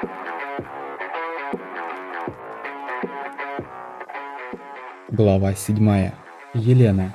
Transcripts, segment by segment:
Глава 7. Елена.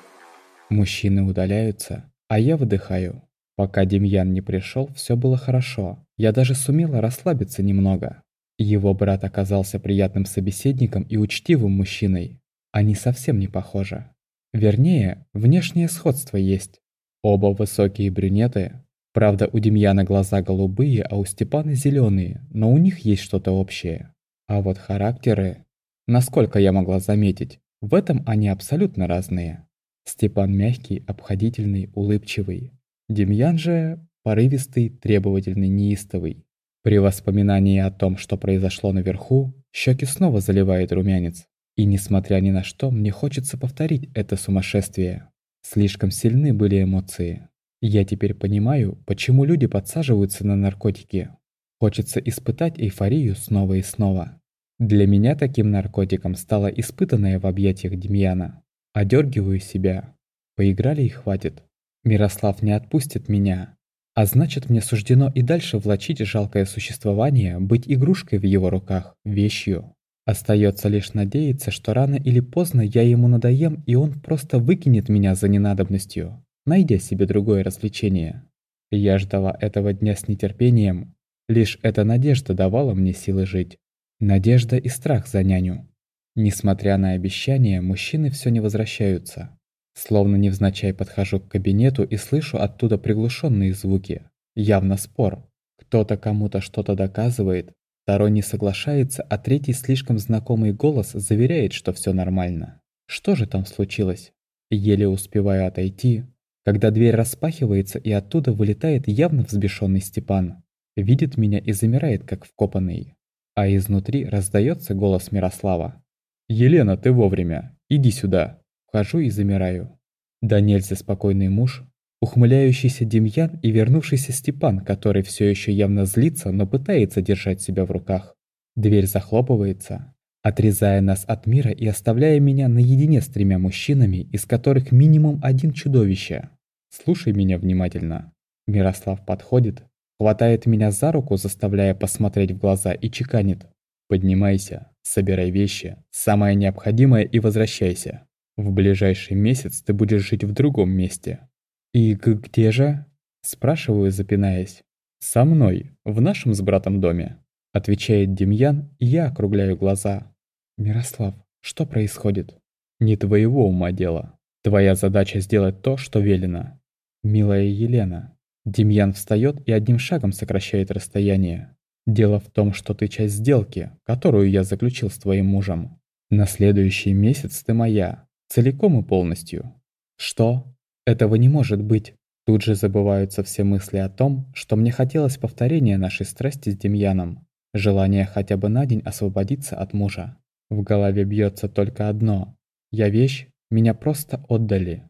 Мужчины удаляются, а я выдыхаю. Пока Демьян не пришел, все было хорошо. Я даже сумела расслабиться немного. Его брат оказался приятным собеседником и учтивым мужчиной. Они совсем не похожи. Вернее, внешнее сходство есть. Оба высокие брюнеты. Правда, у Демьяна глаза голубые, а у Степана зеленые, но у них есть что-то общее. А вот характеры... Насколько я могла заметить, в этом они абсолютно разные. Степан мягкий, обходительный, улыбчивый. Демьян же порывистый, требовательный, неистовый. При воспоминании о том, что произошло наверху, щеки снова заливает румянец. И несмотря ни на что, мне хочется повторить это сумасшествие. Слишком сильны были эмоции. Я теперь понимаю, почему люди подсаживаются на наркотики. Хочется испытать эйфорию снова и снова. Для меня таким наркотиком стало испытанное в объятиях Демьяна. Одергиваю себя. Поиграли и хватит. Мирослав не отпустит меня. А значит, мне суждено и дальше влачить жалкое существование, быть игрушкой в его руках, вещью. Остается лишь надеяться, что рано или поздно я ему надоем, и он просто выкинет меня за ненадобностью, найдя себе другое развлечение. Я ждала этого дня с нетерпением. Лишь эта надежда давала мне силы жить. Надежда и страх за няню. Несмотря на обещания, мужчины все не возвращаются. Словно невзначай подхожу к кабинету и слышу оттуда приглушенные звуки. Явно спор. Кто-то кому-то что-то доказывает, второй не соглашается, а третий слишком знакомый голос заверяет, что все нормально. Что же там случилось? Еле успеваю отойти, когда дверь распахивается и оттуда вылетает явно взбешенный Степан. Видит меня и замирает, как вкопанный. А изнутри раздается голос Мирослава. «Елена, ты вовремя! Иди сюда!» Вхожу и замираю. Да нельзя спокойный муж, ухмыляющийся Демьян и вернувшийся Степан, который все еще явно злится, но пытается держать себя в руках. Дверь захлопывается, отрезая нас от мира и оставляя меня наедине с тремя мужчинами, из которых минимум один чудовище. Слушай меня внимательно. Мирослав подходит, хватает меня за руку, заставляя посмотреть в глаза, и чеканит. «Поднимайся, собирай вещи, самое необходимое и возвращайся. В ближайший месяц ты будешь жить в другом месте». «И где же?» – спрашиваю, запинаясь. «Со мной, в нашем с братом доме», – отвечает Демьян, и я округляю глаза. «Мирослав, что происходит?» «Не твоего ума дело. Твоя задача сделать то, что велено». «Милая Елена». Демьян встает и одним шагом сокращает расстояние. «Дело в том, что ты часть сделки, которую я заключил с твоим мужем. На следующий месяц ты моя, целиком и полностью». «Что? Этого не может быть». Тут же забываются все мысли о том, что мне хотелось повторения нашей страсти с Демьяном. Желание хотя бы на день освободиться от мужа. В голове бьется только одно. Я вещь, меня просто отдали.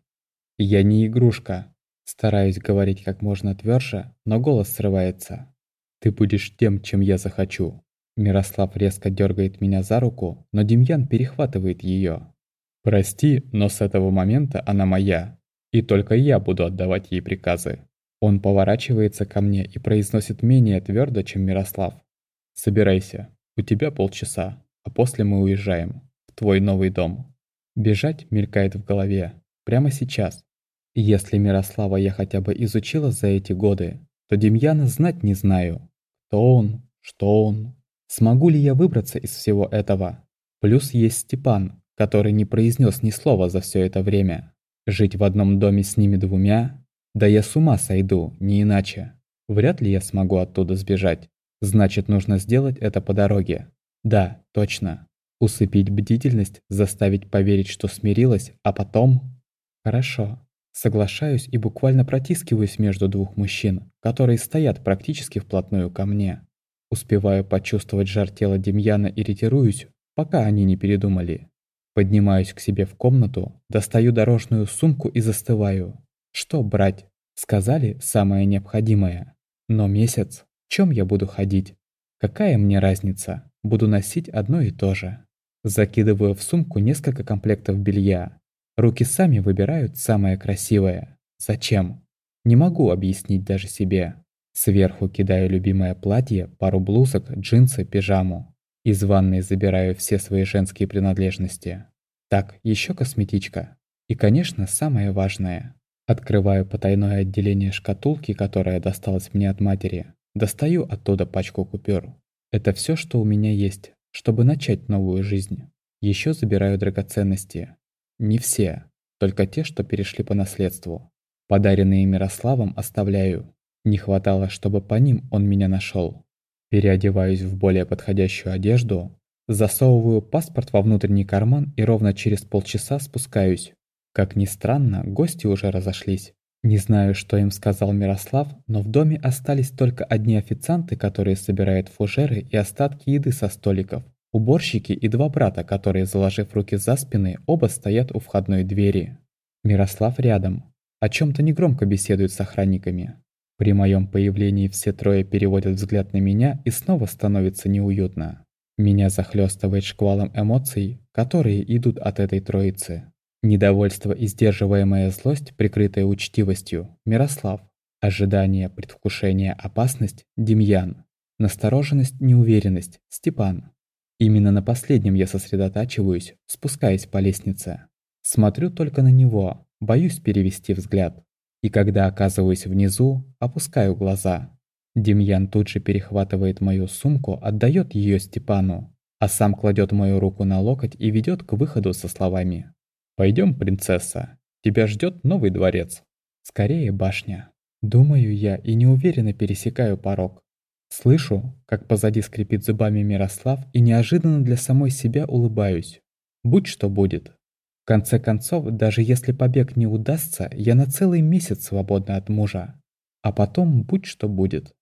Я не игрушка. Стараюсь говорить как можно тверже, но голос срывается. «Ты будешь тем, чем я захочу». Мирослав резко дергает меня за руку, но Демьян перехватывает ее. «Прости, но с этого момента она моя, и только я буду отдавать ей приказы». Он поворачивается ко мне и произносит менее твердо, чем Мирослав. «Собирайся, у тебя полчаса, а после мы уезжаем в твой новый дом». Бежать мелькает в голове. Прямо сейчас. Если Мирослава я хотя бы изучила за эти годы, то Демьяна знать не знаю. Кто он? Что он? Смогу ли я выбраться из всего этого? Плюс есть Степан, который не произнес ни слова за все это время. Жить в одном доме с ними двумя? Да я с ума сойду, не иначе. Вряд ли я смогу оттуда сбежать. Значит, нужно сделать это по дороге. Да, точно. Усыпить бдительность, заставить поверить, что смирилась, а потом... Хорошо. Соглашаюсь и буквально протискиваюсь между двух мужчин, которые стоят практически вплотную ко мне. Успеваю почувствовать жар тела Демьяна и ретируюсь, пока они не передумали. Поднимаюсь к себе в комнату, достаю дорожную сумку и застываю. Что брать? Сказали, самое необходимое. Но месяц? В чем я буду ходить? Какая мне разница? Буду носить одно и то же. Закидываю в сумку несколько комплектов белья. Руки сами выбирают самое красивое. Зачем? Не могу объяснить даже себе. Сверху кидаю любимое платье, пару блузок, джинсы, пижаму. Из ванной забираю все свои женские принадлежности. Так, еще косметичка. И, конечно, самое важное. Открываю потайное отделение шкатулки, которая досталась мне от матери. Достаю оттуда пачку купюр. Это все, что у меня есть, чтобы начать новую жизнь. Еще забираю драгоценности. Не все, только те, что перешли по наследству. Подаренные Мирославом оставляю. Не хватало, чтобы по ним он меня нашел. Переодеваюсь в более подходящую одежду, засовываю паспорт во внутренний карман и ровно через полчаса спускаюсь. Как ни странно, гости уже разошлись. Не знаю, что им сказал Мирослав, но в доме остались только одни официанты, которые собирают фужеры и остатки еды со столиков. Уборщики и два брата, которые, заложив руки за спины, оба стоят у входной двери. Мирослав рядом. О чем-то негромко беседует с охранниками. При моем появлении все трое переводят взгляд на меня и снова становится неуютно. Меня захлестывает шквалом эмоций, которые идут от этой троицы. Недовольство и сдерживаемая злость, прикрытая учтивостью, Мирослав. Ожидание, предвкушение, опасность, Демьян. Настороженность, неуверенность, Степан. Именно на последнем я сосредотачиваюсь, спускаясь по лестнице. Смотрю только на него, боюсь перевести взгляд. И когда оказываюсь внизу, опускаю глаза. Демьян тут же перехватывает мою сумку, отдает ее Степану, а сам кладет мою руку на локоть и ведет к выходу со словами: «Пойдем, принцесса, тебя ждет новый дворец». Скорее башня. Думаю я и неуверенно пересекаю порог. Слышу, как позади скрипит зубами Мирослав, и неожиданно для самой себя улыбаюсь. Будь что будет. В конце концов, даже если побег не удастся, я на целый месяц свободна от мужа. А потом будь что будет.